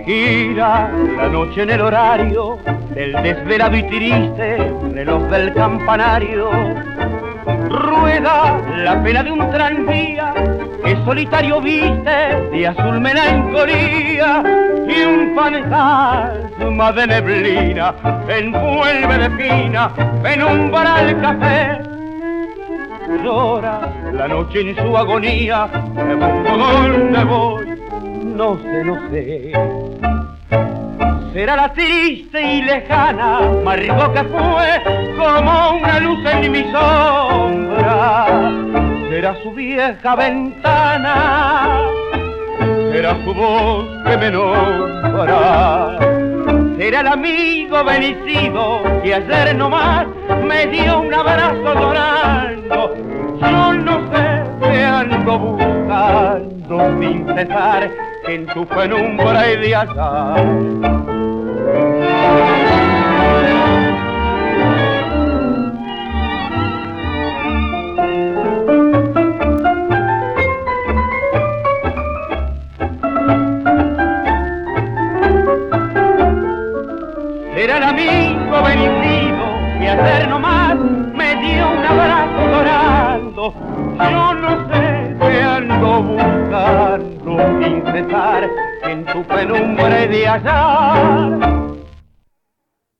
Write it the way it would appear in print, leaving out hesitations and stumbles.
Gira la noche en el horario del desvelado y triste reloj del campanario. Rueda la pena de un tranvía que solitario viste de azul melancolía, y un fantasma de neblina envuelve de pina penumbra el café. Llora la noche en su agonía, me busco donde voy, no sé, no sé. Será la triste y lejana Margot que fue como una luz en mi sombra. Será su vieja ventana, será su voz que me nombra. Será el amigo vencido que ayer nomás me dio un abrazo llorando. Yo no sé, te ando buscando sin cesar en tu penumbra y de allá. Era el amigo vencido que ayer nomás me dio un abrazo llorando. Yo no sé, te ando buscando sin cesar en tu penumbra y de hallar.